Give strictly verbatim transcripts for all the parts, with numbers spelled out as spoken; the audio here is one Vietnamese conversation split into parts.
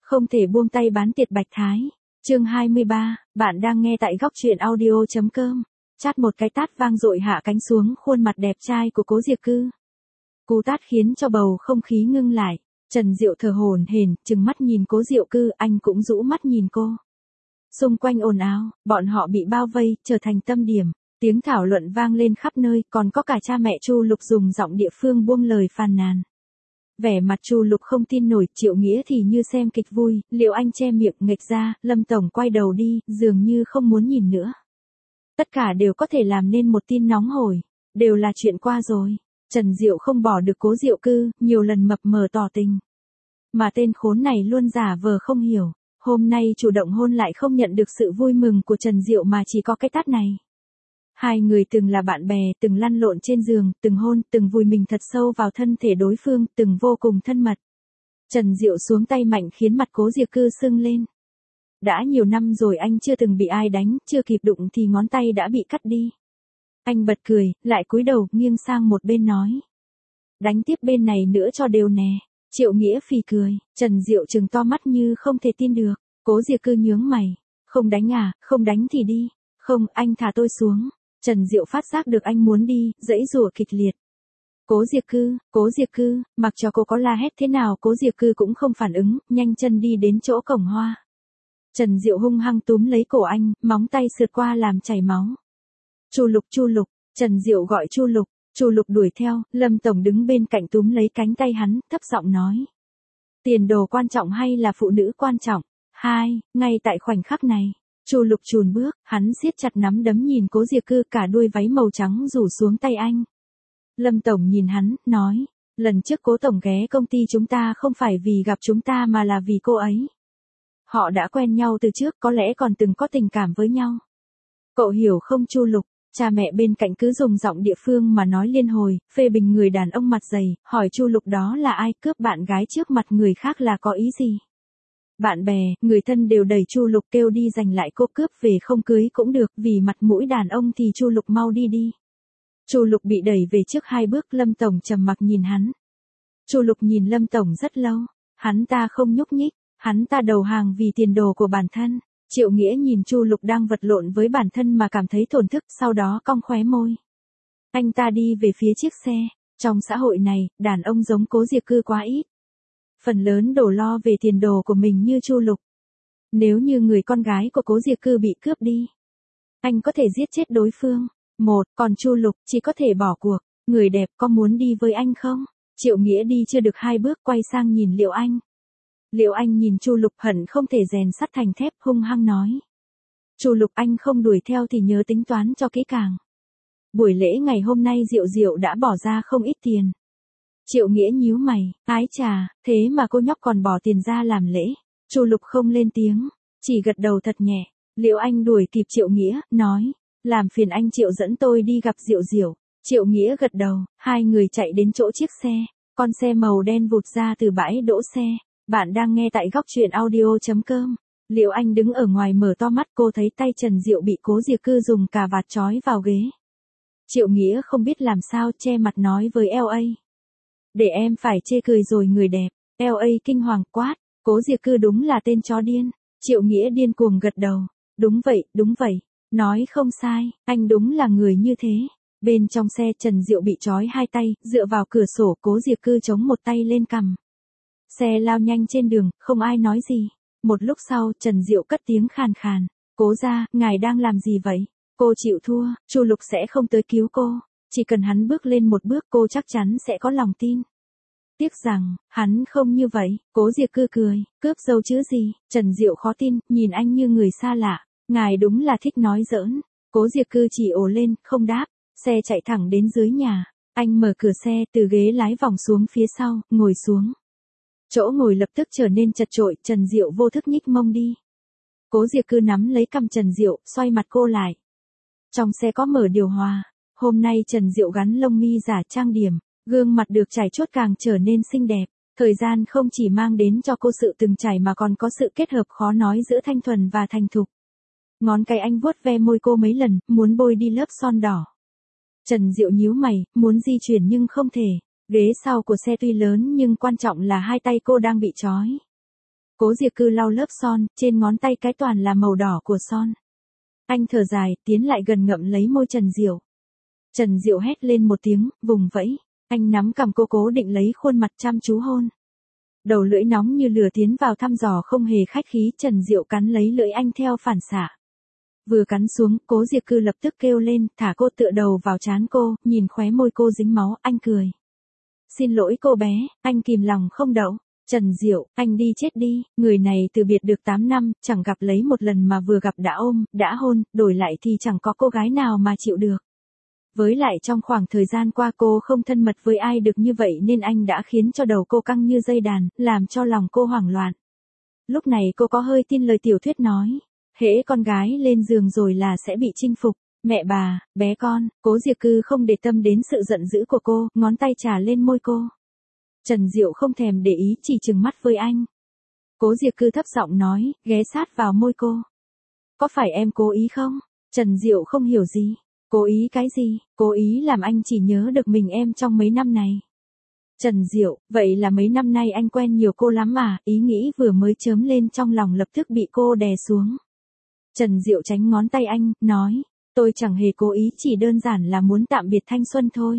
Không thể buông tay bán tiệt Bạch Thái. Chương hai mươi ba, bạn đang nghe tại góc truyện audio chấm com. Chát một cái tát vang dội hạ cánh xuống khuôn mặt đẹp trai của Cố Diệp Cư. Cú tát khiến cho bầu không khí ngưng lại. Trần Diệu thở hổn hển, trừng mắt nhìn Cố Diệu Cư, anh cũng rũ mắt nhìn cô. Xung quanh ồn ào, bọn họ bị bao vây, trở thành tâm điểm. Tiếng thảo luận vang lên khắp nơi, còn có cả cha mẹ Chu Lục dùng giọng địa phương buông lời phàn nàn. Vẻ mặt Chu Lục không tin nổi, Triệu Nghĩa thì như xem kịch vui, Liệu Anh che miệng nghịch ra, Lâm tổng quay đầu đi, dường như không muốn nhìn nữa. Tất cả đều có thể làm nên một tin nóng hổi, đều là chuyện qua rồi. Trần Diệu không bỏ được Cố Diệu Cư, nhiều lần mập mờ tỏ tình. Mà tên khốn này luôn giả vờ không hiểu, hôm nay chủ động hôn lại không nhận được sự vui mừng của Trần Diệu mà chỉ có cái tát này. Hai người từng là bạn bè, từng lăn lộn trên giường, từng hôn, từng vùi mình thật sâu vào thân thể đối phương, từng vô cùng thân mật. Trần Diệu xuống tay mạnh khiến mặt Cố Diệp Cư sưng lên. Đã nhiều năm rồi anh chưa từng bị ai đánh, chưa kịp đụng thì ngón tay đã bị cắt đi. Anh bật cười, lại cúi đầu, nghiêng sang một bên nói. Đánh tiếp bên này nữa cho đều nè. Triệu Nghĩa phì cười, Trần Diệu trừng to mắt như không thể tin được. Cố Diệp Cư nhướng mày. Không đánh à, không đánh thì đi. Không, anh thả tôi xuống. Trần Diệu phát giác được anh muốn đi, giãy giụa kịch liệt. Cố Diệp Cư, Cố Diệp Cư, mặc cho cô có la hét thế nào Cố Diệp Cư cũng không phản ứng, nhanh chân đi đến chỗ cổng hoa. Trần Diệu hung hăng túm lấy cổ anh, móng tay sượt qua làm chảy máu. Chu Lục, Chu Lục, Trần Diệu gọi Chu Lục, Chu Lục đuổi theo, Lâm tổng đứng bên cạnh túm lấy cánh tay hắn, thấp giọng nói. Tiền đồ quan trọng hay là phụ nữ quan trọng? Hai, ngay tại khoảnh khắc này. Chu Lục chùn bước, hắn siết chặt nắm đấm nhìn Cố Diệp Cư, cả đuôi váy màu trắng rủ xuống tay anh. Lâm tổng nhìn hắn, nói, lần trước Cố tổng ghé công ty chúng ta không phải vì gặp chúng ta mà là vì cô ấy. Họ đã quen nhau từ trước, có lẽ còn từng có tình cảm với nhau. Cậu hiểu không Chu Lục? Cha mẹ bên cạnh cứ dùng giọng địa phương mà nói liên hồi, phê bình người đàn ông mặt dày, hỏi Chu Lục đó là ai, cướp bạn gái trước mặt người khác là có ý gì? Bạn bè, người thân đều đẩy Chu Lục kêu đi giành lại cô, cướp về không cưới cũng được, vì mặt mũi đàn ông thì Chu Lục mau đi đi. Chu Lục bị đẩy về trước hai bước, Lâm tổng trầm mặc nhìn hắn. Chu Lục nhìn Lâm tổng rất lâu, hắn ta không nhúc nhích, hắn ta đầu hàng vì tiền đồ của bản thân. Triệu Nghĩa nhìn Chu Lục đang vật lộn với bản thân mà cảm thấy thổn thức, sau đó cong khóe môi. Anh ta đi về phía chiếc xe, trong xã hội này, đàn ông giống Cố Diệp Cư quá ít. Phần lớn đổ lo về tiền đồ của mình như Chu Lục. Nếu như người con gái của Cố Diệp Cư bị cướp đi, anh có thể giết chết đối phương. Một, còn Chu Lục chỉ có thể bỏ cuộc. Người đẹp có muốn đi với anh không? Triệu Nghĩa đi chưa được hai bước quay sang nhìn Liệu Anh. Liệu Anh nhìn Chu Lục hận không thể rèn sắt thành thép, hung hăng nói. Chu Lục, anh không đuổi theo thì nhớ tính toán cho kỹ càng. Buổi lễ ngày hôm nay Diệu Diệu đã bỏ ra không ít tiền. Triệu Nghĩa nhíu mày, ái chà, thế mà cô nhóc còn bỏ tiền ra làm lễ. Chu Lục không lên tiếng, chỉ gật đầu thật nhẹ. Liệu Anh đuổi kịp Triệu Nghĩa, nói, làm phiền anh Triệu dẫn tôi đi gặp Diệu Diệu. Triệu Nghĩa gật đầu, hai người chạy đến chỗ chiếc xe, con xe màu đen vụt ra từ bãi đỗ xe. Bạn đang nghe tại góc truyện audio chấm com. Liệu Anh đứng ở ngoài mở to mắt, cô thấy tay Trần Diệu bị Cố Diệp Cư dùng cà vạt trói vào ghế. Triệu Nghĩa không biết làm sao, che mặt nói với lờ a. Để em phải chê cười rồi người đẹp. lờ a kinh hoàng quát, Cố Diệp Cư đúng là tên chó điên. Triệu Nghĩa điên cuồng gật đầu. Đúng vậy, đúng vậy. Nói không sai, anh đúng là người như thế. Bên trong xe Trần Diệu bị trói hai tay, dựa vào cửa sổ, Cố Diệp Cư chống một tay lên cằm. Xe lao nhanh trên đường, không ai nói gì. Một lúc sau, Trần Diệu cất tiếng khàn khàn. Cố gia, ngài đang làm gì vậy? Cô chịu thua, Chu Lục sẽ không tới cứu cô. Chỉ cần hắn bước lên một bước cô chắc chắn sẽ có lòng tin. Tiếc rằng, hắn không như vậy. Cố Diệp Cư cười, cướp dâu chứ gì? Trần Diệu khó tin, nhìn anh như người xa lạ. Ngài đúng là thích nói giỡn. Cố Diệp Cư chỉ ồ lên, không đáp. Xe chạy thẳng đến dưới nhà. Anh mở cửa xe, từ ghế lái vòng xuống phía sau, ngồi xuống. Chỗ ngồi lập tức trở nên chật chội, Trần Diệu vô thức nhích mông đi. Cố Diệp Cư nắm lấy cằm Trần Diệu, xoay mặt cô lại. Trong xe có mở điều hòa. Hôm nay Trần Diệu gắn lông mi giả trang điểm, gương mặt được chải chuốt càng trở nên xinh đẹp. Thời gian không chỉ mang đến cho cô sự từng trải mà còn có sự kết hợp khó nói giữa thanh thuần và thành thục. Ngón cái anh vuốt ve môi cô mấy lần, muốn bôi đi lớp son đỏ. Trần Diệu nhíu mày, muốn di chuyển nhưng không thể. Ghế sau của xe tuy lớn nhưng quan trọng là hai tay cô đang bị trói. Cố Diệc Cư lau lớp son, trên ngón tay cái toàn là màu đỏ của son. Anh thở dài, tiến lại gần ngậm lấy môi Trần Diệu. Trần Diệu hét lên một tiếng, vùng vẫy. Anh nắm cằm cô cố định lấy khuôn mặt chăm chú hôn. Đầu lưỡi nóng như lửa tiến vào thăm dò không hề khách khí, Trần Diệu cắn lấy lưỡi anh theo phản xạ. Vừa cắn xuống, Cố Diệc Cư lập tức kêu lên, thả cô tựa đầu vào trán cô, nhìn khóe môi cô dính máu, anh cười. Xin lỗi cô bé, anh kìm lòng không đậu. Trần Diệu, anh đi chết đi, người này từ biệt được tám năm, chẳng gặp lấy một lần mà vừa gặp đã ôm, đã hôn, đổi lại thì chẳng có cô gái nào mà chịu được. Với lại trong khoảng thời gian qua cô không thân mật với ai được như vậy nên anh đã khiến cho đầu cô căng như dây đàn, làm cho lòng cô hoảng loạn. Lúc này cô có hơi tin lời tiểu thuyết nói, hễ con gái lên giường rồi là sẽ bị chinh phục. Mẹ bà, bé con, Cố Diệc Cư không để tâm đến sự giận dữ của cô, ngón tay trà lên môi cô. Trần Diệu không thèm để ý, chỉ trừng mắt với anh. Cố Diệc Cư thấp giọng nói, ghé sát vào môi cô. Có phải em cố ý không? Trần Diệu không hiểu gì. Cố ý cái gì? Cố ý làm anh chỉ nhớ được mình em trong mấy năm này. Trần Diệu, vậy là mấy năm nay anh quen nhiều cô lắm à? Ý nghĩ vừa mới chớm lên trong lòng lập tức bị cô đè xuống. Trần Diệu tránh ngón tay anh, nói, tôi chẳng hề cố ý, chỉ đơn giản là muốn tạm biệt thanh xuân thôi.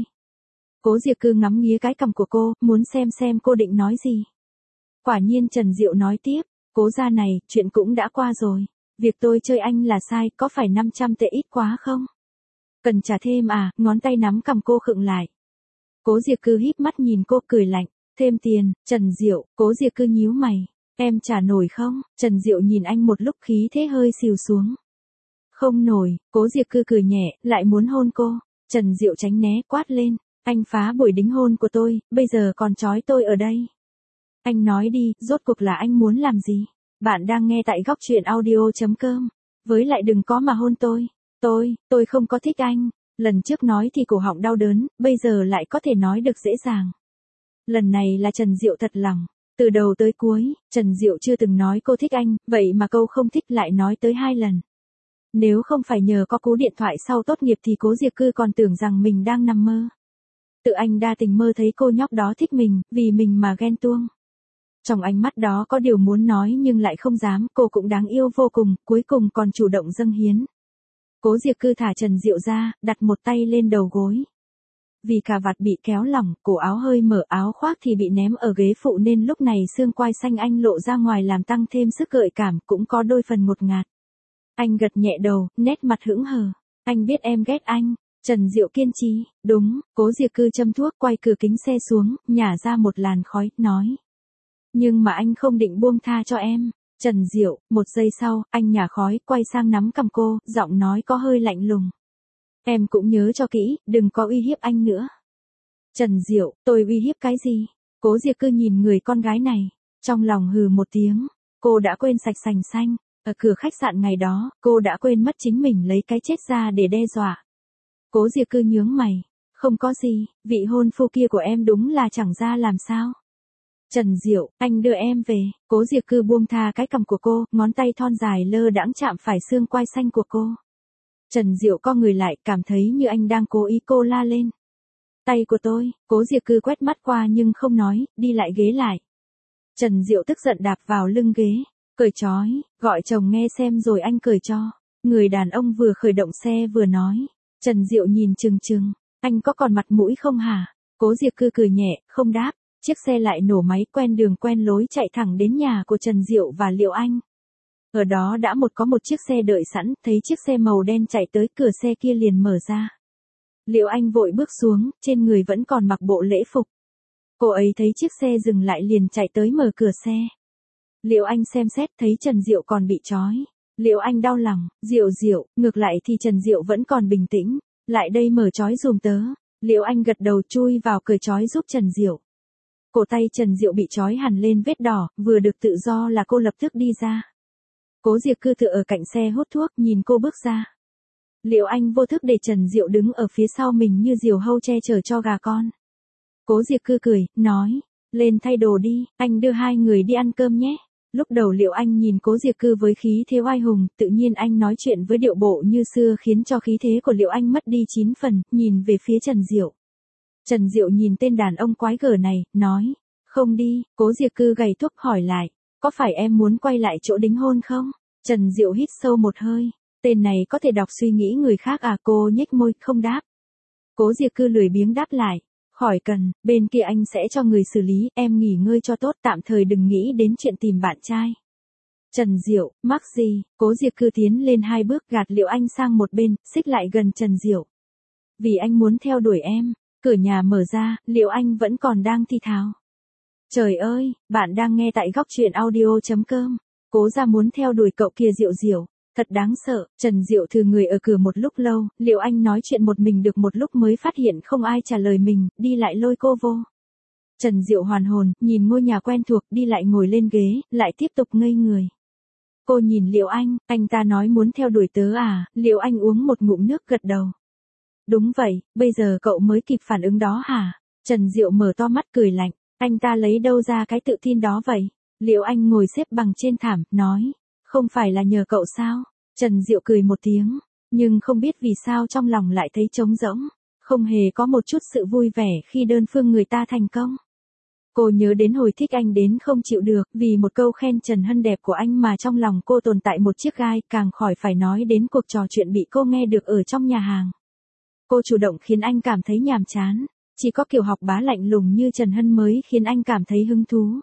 Cố Diệc Cư ngắm nghía cái cằm của cô, muốn xem xem cô định nói gì. Quả nhiên Trần Diệu nói tiếp, Cố gia này, chuyện cũng đã qua rồi. Việc tôi chơi anh là sai, có phải năm trăm tệ ít quá không? Cần trả thêm à? Ngón tay nắm cằm cô khựng lại. Cố Diệc Cư híp mắt nhìn cô cười lạnh, thêm tiền. Trần Diệu, Cố Diệc Cư nhíu mày, em trả nổi không? Trần Diệu nhìn anh một lúc, khí thế hơi xìu xuống. Không nổi. Cố Diệc Cư cười nhẹ, lại muốn hôn cô. Trần Diệu tránh né, quát lên, anh phá buổi đính hôn của tôi, bây giờ còn trói tôi ở đây. Anh nói đi, rốt cuộc là anh muốn làm gì? Bạn đang nghe tại góc truyện audio chấm com. Với lại đừng có mà hôn tôi. Tôi, tôi không có thích anh. Lần trước nói thì cổ họng đau đớn, bây giờ lại có thể nói được dễ dàng. Lần này là Trần Diệu thật lòng. Từ đầu tới cuối, Trần Diệu chưa từng nói cô thích anh, vậy mà câu không thích lại nói tới hai lần. Nếu không phải nhờ có cú điện thoại sau tốt nghiệp thì Cố Diệc Cư còn tưởng rằng mình đang nằm mơ. Tự anh đa tình mơ thấy cô nhóc đó thích mình, vì mình mà ghen tuông. Trong ánh mắt đó có điều muốn nói nhưng lại không dám, cô cũng đáng yêu vô cùng, cuối cùng còn chủ động dâng hiến. Cố Diệc Cư thả Trần Diệu ra, đặt một tay lên đầu gối. Vì cà vạt bị kéo lỏng, cổ áo hơi mở, áo khoác thì bị ném ở ghế phụ nên lúc này xương quai xanh anh lộ ra ngoài làm tăng thêm sức gợi cảm, cũng có đôi phần ngột ngạt. Anh gật nhẹ đầu, nét mặt hững hờ. Anh biết em ghét anh. Trần Diệu kiên trì, đúng. Cố Diệc Cư châm thuốc, quay cửa kính xe xuống, nhả ra một làn khói, nói. Nhưng mà anh không định buông tha cho em. Trần Diệu, một giây sau, anh nhả khói, quay sang nắm cằm cô, giọng nói có hơi lạnh lùng. Em cũng nhớ cho kỹ, đừng có uy hiếp anh nữa. Trần Diệu, tôi uy hiếp cái gì? Cố Diệc Cư nhìn người con gái này, trong lòng hừ một tiếng. Cô đã quên sạch sành xanh. Ở cửa khách sạn ngày đó, cô đã quên mất chính mình lấy cái chết ra để đe dọa. Cố Diệc Cư nhướng mày. Không có gì, vị hôn phu kia của em đúng là chẳng ra làm sao. Trần Diệu, anh đưa em về. Cố Diệc Cư buông tha cái cằm của cô, ngón tay thon dài lơ đãng chạm phải xương quai xanh của cô. Trần Diệu co người lại, cảm thấy như anh đang cố ý, cô la lên. Tay của tôi. Cố Diệc Cư quét mắt qua nhưng không nói, đi lại ghế lại. Trần Diệu tức giận đạp vào lưng ghế. Cởi trói, gọi chồng nghe xem rồi anh cởi cho. Người đàn ông vừa khởi động xe vừa nói. Trần Diệu nhìn chừng chừng, anh có còn mặt mũi không hả? Cố Diệc Cư cười nhẹ, không đáp. Chiếc xe lại nổ máy, quen đường quen lối chạy thẳng đến nhà của Trần Diệu và Liệu Anh. Ở đó đã một có một chiếc xe đợi sẵn, thấy chiếc xe màu đen chạy tới, cửa xe kia liền mở ra. Liệu Anh vội bước xuống, trên người vẫn còn mặc bộ lễ phục. Cô ấy thấy chiếc xe dừng lại liền chạy tới mở cửa xe. Liệu Anh xem xét thấy Trần Diệu còn bị trói. Liệu Anh đau lòng, Diệu Diệu, ngược lại thì Trần Diệu vẫn còn bình tĩnh. Lại đây mở trói giùm tớ. Liệu Anh gật đầu chui vào cởi trói giúp Trần Diệu. Cổ tay Trần Diệu bị trói hẳn lên vết đỏ, vừa được tự do là cô lập tức đi ra. Cố Diệc Cư tựa ở cạnh xe hút thuốc, nhìn cô bước ra. Liệu Anh vô thức để Trần Diệu đứng ở phía sau mình như diều hâu che chở cho gà con. Cố Diệc Cư cười, nói, lên thay đồ đi, anh đưa hai người đi ăn cơm nhé. Lúc đầu Liệu Anh nhìn Cố Diệc Cư với khí thế oai hùng, tự nhiên anh nói chuyện với điệu bộ như xưa khiến cho khí thế của Liệu Anh mất đi chín phần, nhìn về phía Trần Diệu. Trần Diệu nhìn tên đàn ông quái gở này, nói, không đi. Cố Diệc Cư gầy thuốc hỏi lại, có phải em muốn quay lại chỗ đính hôn không? Trần Diệu hít sâu một hơi, tên này có thể đọc suy nghĩ người khác à? Cô nhếch môi, không đáp. Cố Diệc Cư lười biếng đáp lại, khỏi cần, bên kia anh sẽ cho người xử lý, em nghỉ ngơi cho tốt, tạm thời đừng nghĩ đến chuyện tìm bạn trai. Trần Diệu, mắc gì? Cố Diệc Cư tiến lên hai bước gạt Liệu Anh sang một bên, xích lại gần Trần Diệu. Vì anh muốn theo đuổi em. Cửa nhà mở ra, Liệu Anh vẫn còn đang thi tháo. Trời ơi, bạn đang nghe tại góc truyện audio.com. Cố ra muốn theo đuổi cậu kia Diệu Diệu. Thật đáng sợ. Trần Diệu thừ người ở cửa một lúc lâu, Liệu Anh nói chuyện một mình được một lúc mới phát hiện không ai trả lời mình, đi lại lôi cô vô. Trần Diệu hoàn hồn, nhìn ngôi nhà quen thuộc, đi lại ngồi lên ghế, lại tiếp tục ngây người. Cô nhìn Liệu Anh, anh ta nói muốn theo đuổi tớ à? Liệu Anh uống một ngụm nước gật đầu. Đúng vậy, bây giờ cậu mới kịp phản ứng đó hả? Trần Diệu mở to mắt cười lạnh, anh ta lấy đâu ra cái tự tin đó vậy? Liệu Anh ngồi xếp bằng trên thảm, nói, không phải là nhờ cậu sao? Trần Diệu cười một tiếng, nhưng không biết vì sao trong lòng lại thấy trống rỗng, không hề có một chút sự vui vẻ khi đơn phương người ta thành công. Cô nhớ đến hồi thích anh đến không chịu được, vì một câu khen Trần Hân đẹp của anh mà trong lòng cô tồn tại một chiếc gai, càng khỏi phải nói đến cuộc trò chuyện bị cô nghe được ở trong nhà hàng. Cô chủ động khiến anh cảm thấy nhàm chán, chỉ có kiểu học bá lạnh lùng như Trần Hân mới khiến anh cảm thấy hứng thú.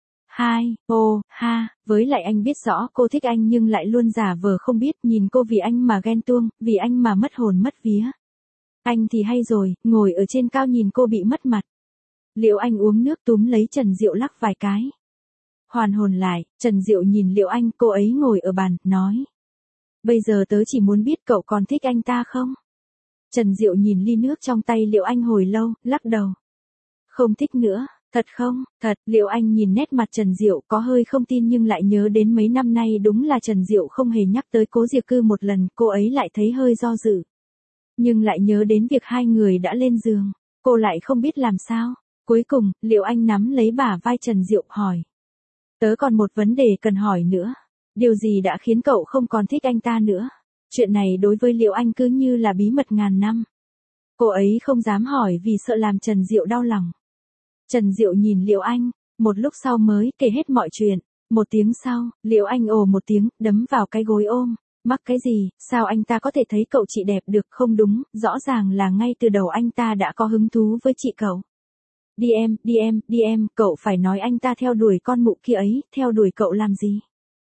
Hai, ô, ha, với lại anh biết rõ cô thích anh nhưng lại luôn giả vờ không biết, nhìn cô vì anh mà ghen tuông, vì anh mà mất hồn mất vía. Anh thì hay rồi, ngồi ở trên cao nhìn cô bị mất mặt. Liệu Anh uống nước túm lấy Trần Diệu lắc vài cái. Hoàn hồn lại, Trần Diệu nhìn Liệu Anh, cô ấy ngồi ở bàn, nói. Bây giờ tớ chỉ muốn biết cậu còn thích anh ta không? Trần Diệu nhìn ly nước trong tay Liệu Anh hồi lâu, lắc đầu. Không thích nữa, thật không? Thật, Liệu Anh nhìn nét mặt Trần Diệu có hơi không tin nhưng lại nhớ đến mấy năm nay đúng là Trần Diệu không hề nhắc tới Cố Diệc Cư một lần, cô ấy lại thấy hơi do dự. Nhưng lại nhớ đến việc hai người đã lên giường, cô lại không biết làm sao. Cuối cùng, Liệu Anh nắm lấy bả vai Trần Diệu hỏi. Tớ còn một vấn đề cần hỏi nữa. Điều gì đã khiến cậu không còn thích anh ta nữa? Chuyện này đối với Liệu Anh cứ như là bí mật ngàn năm. Cô ấy không dám hỏi vì sợ làm Trần Diệu đau lòng. Trần Diệu nhìn Liệu Anh, một lúc sau mới kể hết mọi chuyện. Một tiếng sau, Liệu Anh ồ một tiếng, đấm vào cái gối ôm. Mắc cái gì, sao anh ta có thể thấy cậu chị đẹp được? Không đúng, rõ ràng là ngay từ đầu anh ta đã có hứng thú với chị cậu. Đi em, đi em, đi em, cậu phải nói anh ta theo đuổi con mụ kia ấy, theo đuổi cậu làm gì?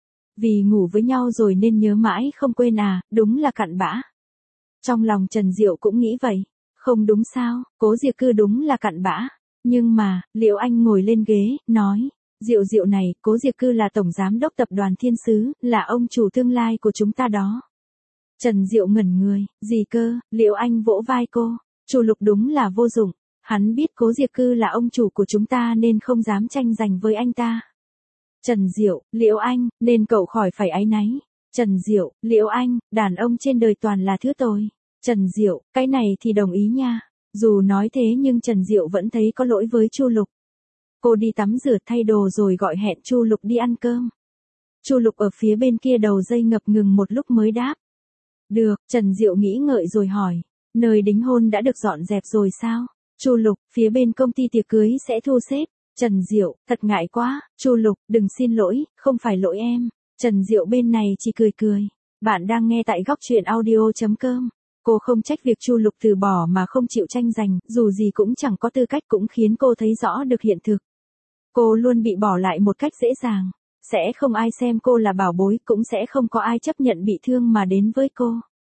Vì ngủ với nhau rồi nên nhớ mãi không quên à, đúng là cặn bã. Trong lòng Trần Diệu cũng nghĩ vậy. Không đúng sao, Cố Diệc Cư đúng là cặn bã. Nhưng mà, Liệu Anh ngồi lên ghế, nói, Diệu Diệu này, Cố Diệc Cư là tổng giám đốc tập đoàn Thiên Sứ, là ông chủ tương lai của chúng ta đó. Trần Diệu ngẩn người, gì cơ? Liệu Anh vỗ vai cô, Chu Lục đúng là vô dụng. Hắn biết Cố Diệc Cư là ông chủ của chúng ta nên không dám tranh giành với anh ta. Trần Diệu, Liệu Anh, nên cậu khỏi phải áy náy. Trần Diệu, Liệu Anh, đàn ông trên đời toàn là thứ tồi. Trần Diệu, cái này thì đồng ý nha. Dù nói thế nhưng Trần Diệu vẫn thấy có lỗi với Chu Lục. Cô đi tắm rửa thay đồ rồi gọi hẹn Chu Lục đi ăn cơm. Chu Lục ở phía bên kia đầu dây ngập ngừng một lúc mới đáp. Được, Trần Diệu nghĩ ngợi rồi hỏi, nơi đính hôn đã được dọn dẹp rồi sao? Chu Lục, phía bên công ty tiệc cưới sẽ thu xếp. Trần Diệu, thật ngại quá. Chu Lục, đừng xin lỗi, không phải lỗi em. Trần Diệu bên này chỉ cười cười. Bạn đang nghe tại góc truyện audio.com. Cô không trách việc Chu Lục từ bỏ mà không chịu tranh giành, dù gì cũng chẳng có tư cách, cũng khiến cô thấy rõ được hiện thực. Cô luôn bị bỏ lại một cách dễ dàng. Sẽ không ai xem cô là bảo bối, cũng sẽ không có ai chấp nhận bị thương mà đến với cô.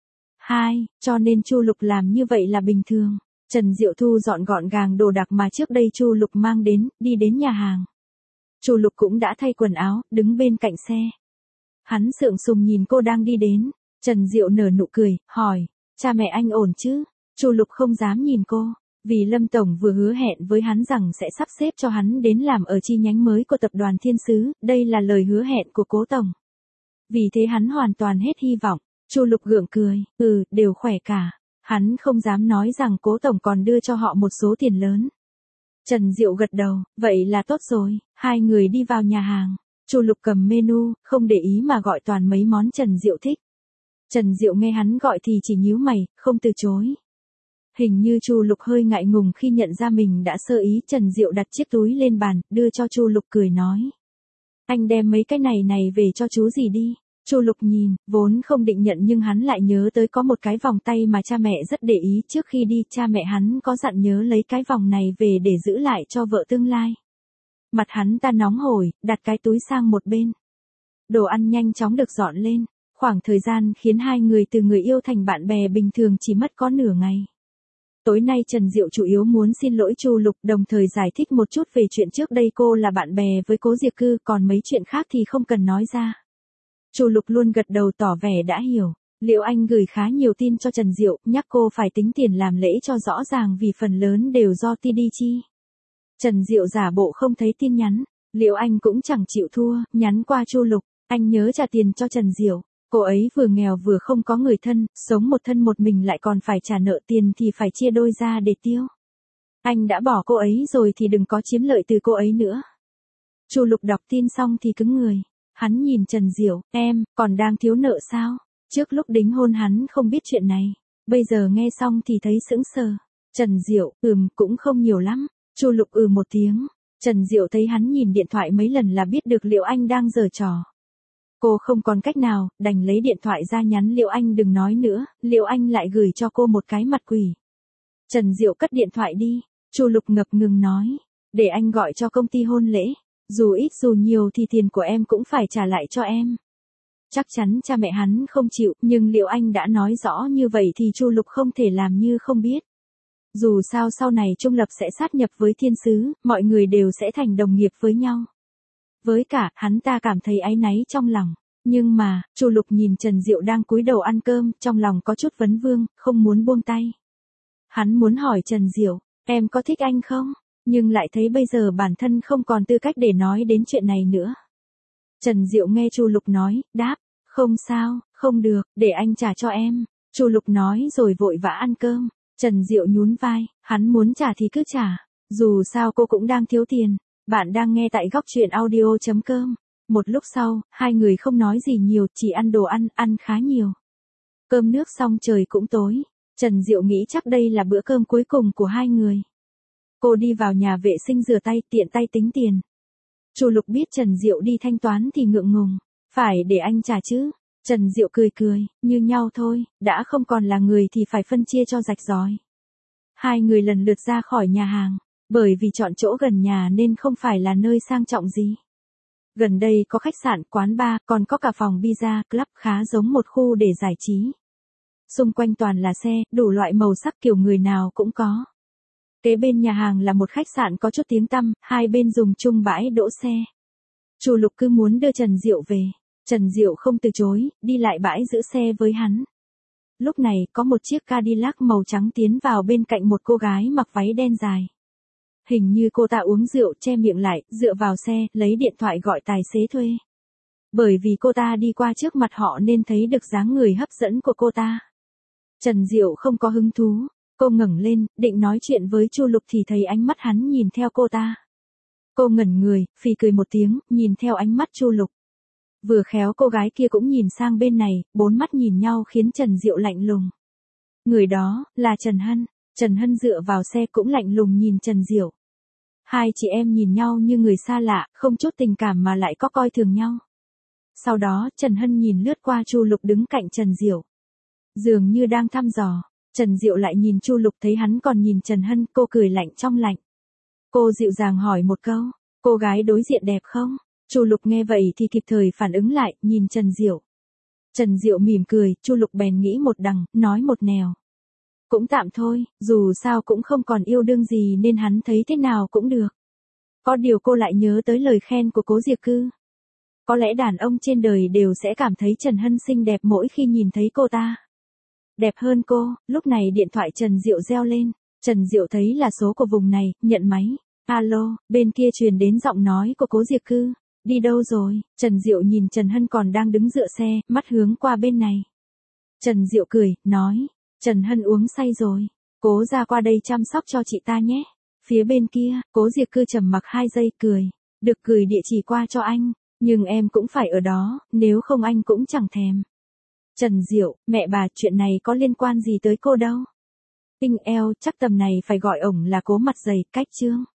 Hai, cho nên Chu Lục làm như vậy là bình thường. Trần Diệu thu dọn gọn gàng đồ đạc mà trước đây Chu Lục mang đến, đi đến nhà hàng. Chu Lục cũng đã thay quần áo, đứng bên cạnh xe. Hắn sượng sùng nhìn cô đang đi đến. Trần Diệu nở nụ cười, hỏi, cha mẹ anh ổn chứ? Chu Lục không dám nhìn cô, vì Lâm Tổng vừa hứa hẹn với hắn rằng sẽ sắp xếp cho hắn đến làm ở chi nhánh mới của tập đoàn Thiên Sứ, đây là lời hứa hẹn của Cố Tổng. Vì thế hắn hoàn toàn hết hy vọng. Chu Lục gượng cười, ừ, đều khỏe cả. Hắn không dám nói rằng Cố Tổng còn đưa cho họ một số tiền lớn. Trần Diệu gật đầu, vậy là tốt rồi. Hai người đi vào nhà hàng. Chu Lục cầm menu, không để ý mà gọi toàn mấy món Trần Diệu thích. Trần Diệu nghe hắn gọi thì chỉ nhíu mày, không từ chối. Hình như Chu Lục hơi ngại ngùng khi nhận ra mình đã sơ ý. Trần Diệu đặt chiếc túi lên bàn, đưa cho Chu Lục cười nói. Anh đem mấy cái này này về cho chú gì đi. Chu Lục nhìn, vốn không định nhận nhưng hắn lại nhớ tới có một cái vòng tay mà cha mẹ rất để ý, trước khi đi cha mẹ hắn có dặn nhớ lấy cái vòng này về để giữ lại cho vợ tương lai. Mặt hắn ta nóng hổi, đặt cái túi sang một bên. Đồ ăn nhanh chóng được dọn lên, khoảng thời gian khiến hai người từ người yêu thành bạn bè bình thường chỉ mất có nửa ngày. Tối nay Trần Diệu chủ yếu muốn xin lỗi Chu Lục, đồng thời giải thích một chút về chuyện trước đây cô là bạn bè với Cố Diệp Cư, còn mấy chuyện khác thì không cần nói ra. Chu Lục luôn gật đầu tỏ vẻ đã hiểu. Liễu Anh gửi khá nhiều tin cho Trần Diệu, nhắc cô phải tính tiền làm lễ cho rõ ràng vì phần lớn đều do Ti đi chi. Trần Diệu giả bộ không thấy tin nhắn, Liễu Anh cũng chẳng chịu thua, nhắn qua Chu Lục, anh nhớ trả tiền cho Trần Diệu. Cô ấy vừa nghèo vừa không có người thân, sống một thân một mình lại còn phải trả nợ tiền thì phải chia đôi ra để tiêu. Anh đã bỏ cô ấy rồi thì đừng có chiếm lợi từ cô ấy nữa. Chu Lục đọc tin xong thì cứng người. Hắn nhìn Trần Diệu, em, còn đang thiếu nợ sao? Trước lúc đính hôn hắn không biết chuyện này. Bây giờ nghe xong thì thấy sững sờ. Trần Diệu, ừm, cũng không nhiều lắm. Chu Lục ừ một tiếng. Trần Diệu thấy hắn nhìn điện thoại mấy lần là biết được Liễu Anh đang giở trò. Cô không còn cách nào, đành lấy điện thoại ra nhắn Liễu Anh đừng nói nữa, Liễu Anh lại gửi cho cô một cái mặt quỷ. Trần Diệu cất điện thoại đi. Chu Lục ngập ngừng nói, để anh gọi cho công ty hôn lễ. Dù ít dù nhiều thì tiền của em cũng phải trả lại cho em. Chắc chắn cha mẹ hắn không chịu, nhưng Liễu Anh đã nói rõ như vậy thì Chu Lục không thể làm như không biết. Dù sao sau này Trung Lập sẽ sát nhập với Thiên Sứ, mọi người đều sẽ thành đồng nghiệp với nhau. Với cả, hắn ta cảm thấy áy náy trong lòng. Nhưng mà, Chu Lục nhìn Trần Diệu đang cúi đầu ăn cơm, trong lòng có chút vấn vương, không muốn buông tay. Hắn muốn hỏi Trần Diệu, em có thích anh không? Nhưng lại thấy bây giờ bản thân không còn tư cách để nói đến chuyện này nữa. Trần Diệu nghe Chu Lục nói, đáp, không sao, không được, để anh trả cho em. Chu Lục nói rồi vội vã ăn cơm. Trần Diệu nhún vai, hắn muốn trả thì cứ trả. Dù sao cô cũng đang thiếu tiền. Bạn đang nghe tại góc truyện audio chấm com. Một lúc sau, hai người không nói gì nhiều, chỉ ăn đồ ăn, ăn khá nhiều. Cơm nước xong trời cũng tối. Trần Diệu nghĩ chắc đây là bữa cơm cuối cùng của hai người. Cô đi vào nhà vệ sinh rửa tay, tiện tay tính tiền. Chu Lục biết Trần Diệu đi thanh toán thì ngượng ngùng. Phải để anh trả chứ. Trần Diệu cười cười, như nhau thôi, đã không còn là người thì phải phân chia cho rạch ròi. Hai người lần lượt ra khỏi nhà hàng. Bởi vì chọn chỗ gần nhà nên không phải là nơi sang trọng gì. Gần đây có khách sạn, quán bar, còn có cả phòng pizza, club khá giống một khu để giải trí. Xung quanh toàn là xe, đủ loại màu sắc kiểu người nào cũng có. Kế bên nhà hàng là một khách sạn có chút tiếng tăm, hai bên dùng chung bãi đỗ xe. Chu Lục cứ muốn đưa Trần Diệu về. Trần Diệu không từ chối, đi lại bãi giữ xe với hắn. Lúc này, có một chiếc Cadillac màu trắng tiến vào bên cạnh một cô gái mặc váy đen dài. Hình như cô ta uống rượu, che miệng lại, dựa vào xe, lấy điện thoại gọi tài xế thuê. Bởi vì cô ta đi qua trước mặt họ nên thấy được dáng người hấp dẫn của cô ta. Trần Diệu không có hứng thú. Cô ngẩng lên, định nói chuyện với Chu Lục thì thấy ánh mắt hắn nhìn theo cô ta. Cô ngẩn người, phì cười một tiếng, nhìn theo ánh mắt Chu Lục. Vừa khéo cô gái kia cũng nhìn sang bên này, bốn mắt nhìn nhau khiến Trần Diệu lạnh lùng. Người đó, là Trần Hân. Trần Hân dựa vào xe cũng lạnh lùng nhìn Trần Diệu. Hai chị em nhìn nhau như người xa lạ, không chút tình cảm mà lại có coi thường nhau. Sau đó, Trần Hân nhìn lướt qua Chu Lục đứng cạnh Trần Diệu. Dường như đang thăm dò. Trần Diệu lại nhìn Chu Lục thấy hắn còn nhìn Trần Hân, cô cười lạnh trong lạnh. Cô dịu dàng hỏi một câu, cô gái đối diện đẹp không? Chu Lục nghe vậy thì kịp thời phản ứng lại, nhìn Trần Diệu. Trần Diệu mỉm cười, Chu Lục bèn nghĩ một đằng, nói một nẻo. Cũng tạm thôi, dù sao cũng không còn yêu đương gì nên hắn thấy thế nào cũng được. Có điều cô lại nhớ tới lời khen của Cố Diệp Cư. Có lẽ đàn ông trên đời đều sẽ cảm thấy Trần Hân xinh đẹp mỗi khi nhìn thấy cô ta. Đẹp hơn cô, lúc này điện thoại Trần Diệu reo lên. Trần Diệu thấy là số của vùng này, nhận máy. Alo, bên kia truyền đến giọng nói của Cố Diệp Cư. Đi đâu rồi? Trần Diệu nhìn Trần Hân còn đang đứng dựa xe, mắt hướng qua bên này. Trần Diệu cười, nói. Trần Hân uống say rồi. Cố ra qua đây chăm sóc cho chị ta nhé. Phía bên kia, Cố Diệp Cư trầm mặc hai giây cười. Được, gửi địa chỉ qua cho anh. Nhưng em cũng phải ở đó, nếu không anh cũng chẳng thèm. Trần Diệu, mẹ bà, chuyện này có liên quan gì tới cô đâu. Tinh eo, chắc tầm này phải gọi ổng là Cố mặt dày, cách chương.